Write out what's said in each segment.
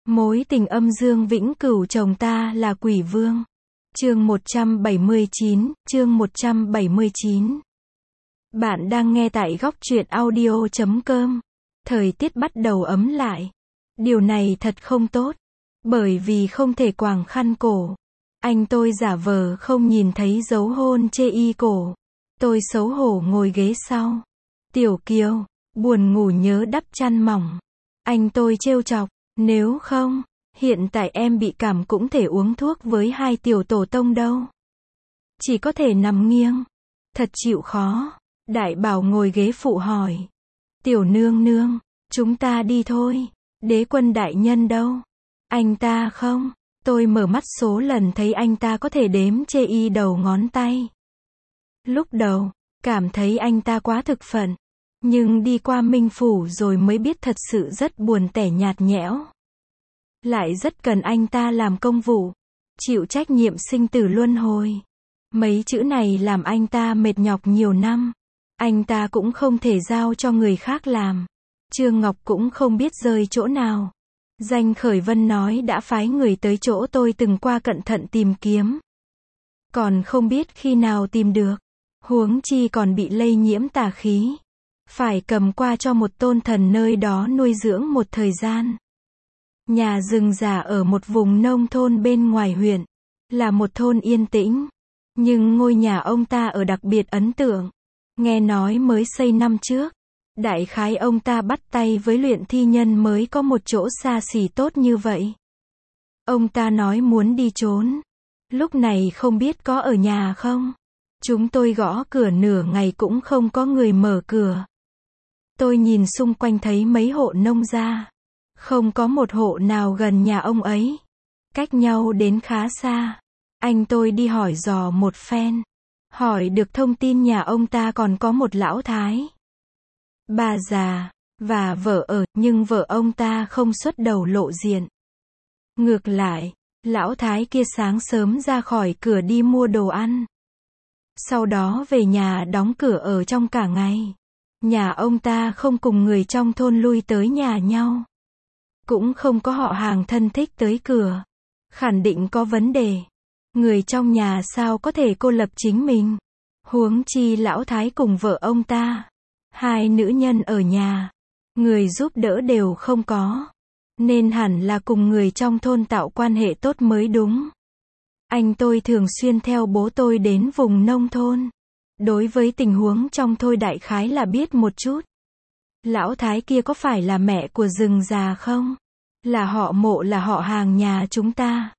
Mối tình âm dương vĩnh cửu chồng ta là quỷ vương. Chương 179, chương 179. Bạn đang nghe tại góc truyện audio.com. Thời tiết bắt đầu ấm lại. Điều này thật không tốt. Bởi vì không thể quàng khăn cổ. Anh tôi giả vờ không nhìn thấy dấu hôn chê y cổ. Tôi xấu hổ ngồi ghế sau. Tiểu Kiều, buồn ngủ nhớ đắp chăn mỏng. Anh tôi trêu chọc, nếu không, hiện tại em bị cảm cũng thể uống thuốc với hai tiểu tổ tông đâu. Chỉ có thể nằm nghiêng. Thật chịu khó. Đại Bảo ngồi ghế phụ hỏi. Tiểu nương nương, chúng ta đi thôi. Đế quân đại nhân đâu? Anh ta không? Tôi mở mắt số lần thấy anh ta có thể đếm chê y đầu ngón tay. Lúc đầu, cảm thấy anh ta quá thực phận. Nhưng đi qua Minh Phủ rồi mới biết thật sự rất buồn tẻ nhạt nhẽo. Lại rất cần anh ta làm công vụ. Chịu trách nhiệm sinh tử luân hồi. Mấy chữ này làm anh ta mệt nhọc nhiều năm. Anh ta cũng không thể giao cho người khác làm. Trương Ngọc cũng không biết rơi chỗ nào. Danh Khởi Vân nói đã phái người tới chỗ tôi từng qua cẩn thận tìm kiếm. Còn không biết khi nào tìm được. Huống chi còn bị lây nhiễm tà khí. Phải cầm qua cho một tôn thần nơi đó nuôi dưỡng một thời gian. Nhà rừng già ở một vùng nông thôn bên ngoài huyện. Là một thôn yên tĩnh. Nhưng ngôi nhà ông ta ở đặc biệt ấn tượng. Nghe nói mới xây năm trước. Đại khái ông ta bắt tay với luyện thi nhân mới có một chỗ xa xỉ tốt như vậy. Ông ta nói muốn đi trốn. Lúc này không biết có ở nhà không. Chúng tôi gõ cửa nửa ngày cũng không có người mở cửa. Tôi nhìn xung quanh thấy mấy hộ nông gia. Không có một hộ nào gần nhà ông ấy. Cách nhau đến khá xa. Anh tôi đi hỏi dò một phen. Hỏi được thông tin nhà ông ta còn có một lão thái. Bà già, và vợ ở, nhưng vợ ông ta không xuất đầu lộ diện. Ngược lại, lão thái kia sáng sớm ra khỏi cửa đi mua đồ ăn. Sau đó về nhà đóng cửa ở trong cả ngày. Nhà ông ta không cùng người trong thôn lui tới nhà nhau. Cũng không có họ hàng thân thích tới cửa. Khẳng định có vấn đề. Người trong nhà sao có thể cô lập chính mình. Huống chi lão thái cùng vợ ông ta. Hai nữ nhân ở nhà. Người giúp đỡ đều không có. Nên hẳn là cùng người trong thôn tạo quan hệ tốt mới đúng. Anh tôi thường xuyên theo bố tôi đến vùng nông thôn. Đối với tình huống trong thôn đại khái là biết một chút. Lão thái kia có phải là mẹ của rừng già không? Là họ Mộ, là họ hàng nhà chúng ta.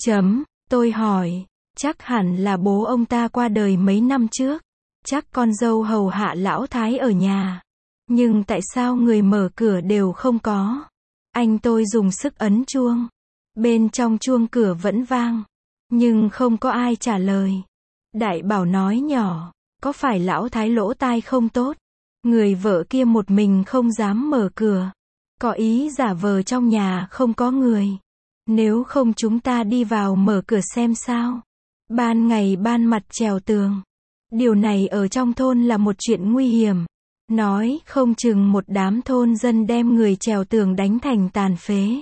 Tôi hỏi. Chắc hẳn là bố ông ta qua đời mấy năm trước. Chắc con dâu hầu hạ lão thái ở nhà. Nhưng tại sao người mở cửa đều không có? Anh tôi dùng sức ấn chuông. Bên trong chuông cửa vẫn vang. Nhưng không có ai trả lời. Đại Bảo nói nhỏ. Có phải lão thái lỗ tai không tốt? Người vợ kia một mình không dám mở cửa. Có ý giả vờ trong nhà không có người. Nếu không chúng ta đi vào mở cửa xem sao. Ban ngày ban mặt trèo tường. Điều này ở trong thôn là một chuyện nguy hiểm. Nói không chừng một đám thôn dân đem người trèo tường đánh thành tàn phế.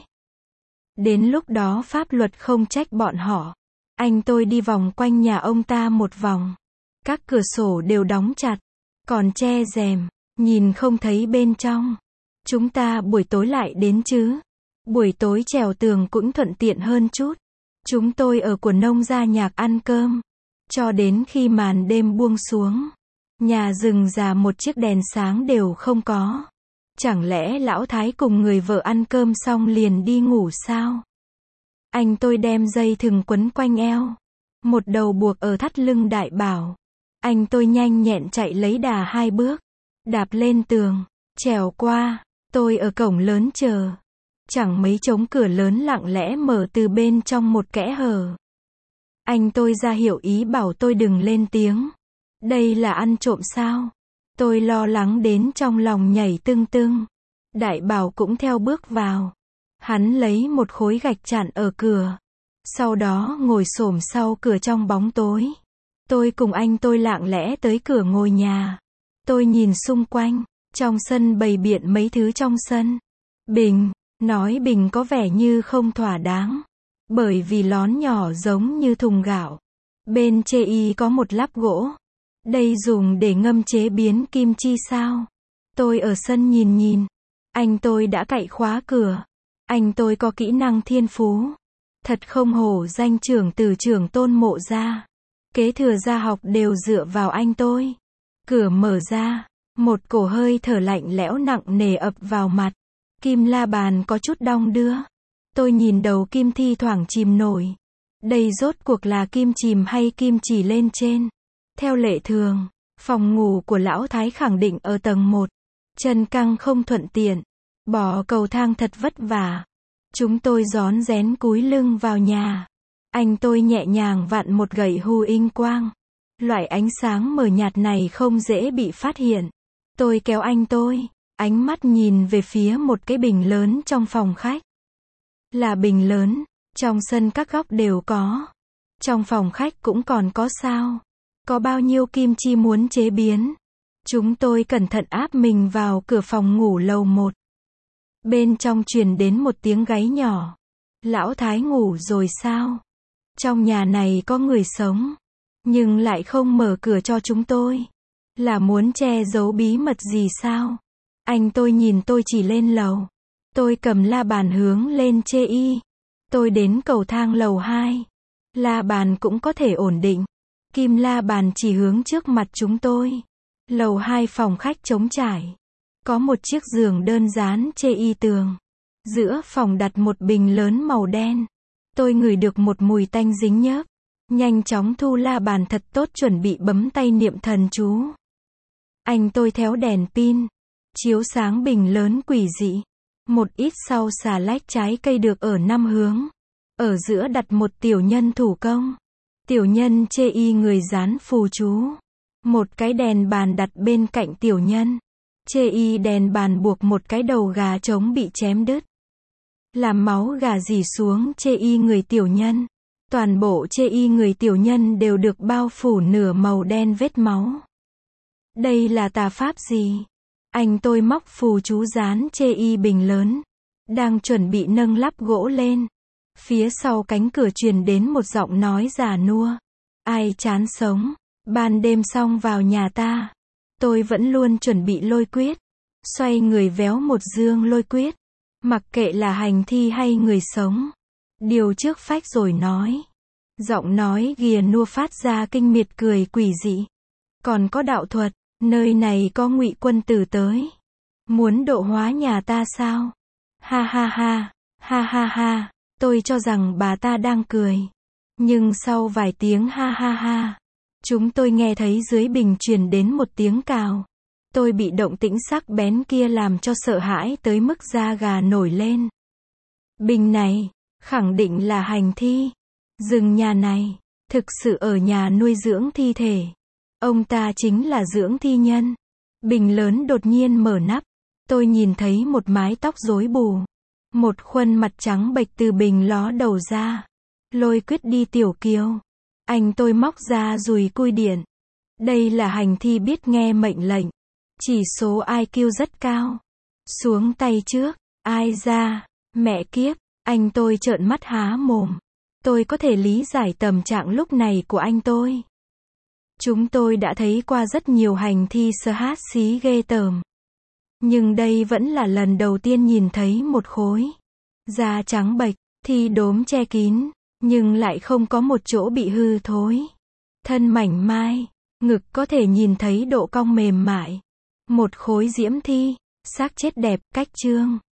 Đến lúc đó pháp luật không trách bọn họ. Anh tôi đi vòng quanh nhà ông ta một vòng. Các cửa sổ đều đóng chặt. Còn che rèm. Nhìn không thấy bên trong. Chúng ta buổi tối lại đến chứ. Buổi tối trèo tường cũng thuận tiện hơn chút. Chúng tôi ở của nông gia nhạc ăn cơm. Cho đến khi màn đêm buông xuống. Nhà rừng già một chiếc đèn sáng đều không có. Chẳng lẽ lão thái cùng người vợ ăn cơm xong liền đi ngủ sao? Anh tôi đem dây thừng quấn quanh eo. Một đầu buộc ở thắt lưng Đại Bảo. Anh tôi nhanh nhẹn chạy lấy đà 2 bước. Đạp lên tường. Trèo qua. Tôi ở cổng lớn chờ. Chẳng mấy trống cửa lớn lặng lẽ mở từ bên trong một kẽ hở. Anh tôi ra hiệu ý bảo tôi đừng lên tiếng. Đây là ăn trộm sao? Tôi lo lắng đến trong lòng nhảy tưng tưng. Đại Bảo cũng theo bước vào. Hắn lấy một khối gạch chặn ở cửa. Sau đó ngồi xổm sau cửa trong bóng tối. Tôi cùng anh tôi lặng lẽ tới cửa ngôi nhà. Tôi nhìn xung quanh. Trong sân bày biện mấy thứ trong sân. Bình, Nói bình có vẻ như không thỏa đáng. Bởi vì lón nhỏ giống như thùng gạo. Bên chê y có một lắp gỗ. Đây dùng để ngâm chế biến kim chi sao? Tôi ở sân nhìn nhìn. Anh tôi đã cạy khóa cửa. Anh tôi có kỹ năng thiên phú. Thật không hổ danh trưởng từ trưởng Tôn Mộ gia. Kế thừa gia học đều dựa vào anh tôi. Cửa mở ra. Một cổ hơi thở lạnh lẽo nặng nề ập vào mặt. Kim la bàn có chút đong đưa. Tôi nhìn đầu kim thi thoảng chìm nổi. Đây rốt cuộc là kim chìm hay kim chỉ lên trên? Theo lệ thường, phòng ngủ của lão thái khẳng định ở tầng 1. Chân căng không thuận tiện. Bỏ cầu thang thật vất vả. Chúng tôi rón rén cúi lưng vào nhà. Anh tôi nhẹ nhàng vặn một gậy hu inh quang. Loại ánh sáng mờ nhạt này không dễ bị phát hiện. Tôi kéo anh tôi. Ánh mắt nhìn về phía một cái bình lớn trong phòng khách. Là bình lớn. Trong sân các góc đều có. Trong phòng khách cũng còn có sao? Có bao nhiêu kim chi muốn chế biến? Chúng tôi cẩn thận áp mình vào cửa phòng ngủ lầu 1. Bên trong truyền đến một tiếng gáy nhỏ. Lão thái ngủ rồi sao? Trong nhà này có người sống. Nhưng lại không mở cửa cho chúng tôi. Là muốn che giấu bí mật gì sao? Anh tôi nhìn tôi chỉ lên lầu. Tôi cầm la bàn hướng lên chê y. Tôi đến cầu thang lầu 2. La bàn cũng có thể ổn định. Kim la bàn chỉ hướng trước mặt chúng tôi. Lầu 2 phòng khách trống trải. Có một chiếc giường đơn dán chê y tường. Giữa phòng đặt một bình lớn màu đen. Tôi ngửi được một mùi tanh dính nhớp. Nhanh chóng thu la bàn thật tốt chuẩn bị bấm tay niệm thần chú. Anh tôi théo đèn pin. Chiếu sáng bình lớn quỷ dị. Một ít sau xà lách trái cây được ở 5 hướng. Ở giữa đặt một tiểu nhân thủ công. Tiểu nhân chê y người dán phù chú. Một cái đèn bàn đặt bên cạnh tiểu nhân. Chê y đèn bàn buộc một cái đầu gà trống bị chém đứt. Làm máu gà rỉ xuống chê y người tiểu nhân. Toàn bộ chê y người tiểu nhân đều được bao phủ nửa màu đen vết máu. Đây là tà pháp gì? Anh tôi móc phù chú dán chê y bình lớn. Đang chuẩn bị nâng lắp gỗ lên. Phía sau cánh cửa truyền đến một giọng nói già nua. Ai chán sống? Ban đêm xong vào nhà ta. Tôi vẫn luôn chuẩn bị lôi quyết. Xoay người véo một dương lôi quyết. Mặc kệ là hành thi hay người sống. Điều trước phách rồi nói. Giọng nói ghìa nua phát ra kinh miệt cười quỷ dị. Còn có đạo thuật. Nơi này có Ngụy quân tử tới. Muốn độ hóa nhà ta sao? Ha ha ha. Ha ha ha. Tôi cho rằng bà ta đang cười. Nhưng sau vài tiếng ha ha ha. Chúng tôi nghe thấy dưới bình truyền đến một tiếng cào. Tôi bị động tĩnh sắc bén kia làm cho sợ hãi tới mức da gà nổi lên. Bình này, khẳng định là hành thi. Rừng nhà này, thực sự ở nhà nuôi dưỡng thi thể. Ông ta chính là dưỡng thi nhân. Bình lớn đột nhiên mở nắp. Tôi nhìn thấy một mái tóc rối bù. Một khuôn mặt trắng bệch từ bình ló đầu ra. Lôi quyết đi tiểu kiều. Anh tôi móc ra dùi cui điện. Đây là hành thi biết nghe mệnh lệnh. Chỉ số IQ rất cao. Xuống tay trước. Ai ra? Mẹ kiếp. Anh tôi trợn mắt há mồm. Tôi có thể lý giải tâm trạng lúc này của anh tôi. Chúng tôi đã thấy qua rất nhiều hành thi sơ hát xí ghê tởm. Nhưng đây vẫn là lần đầu tiên nhìn thấy một khối da trắng bệch, thi đốm che kín, nhưng lại không có một chỗ bị hư thối. Thân mảnh mai, ngực có thể nhìn thấy độ cong mềm mại. Một khối diễm thi, xác chết đẹp, cách trương.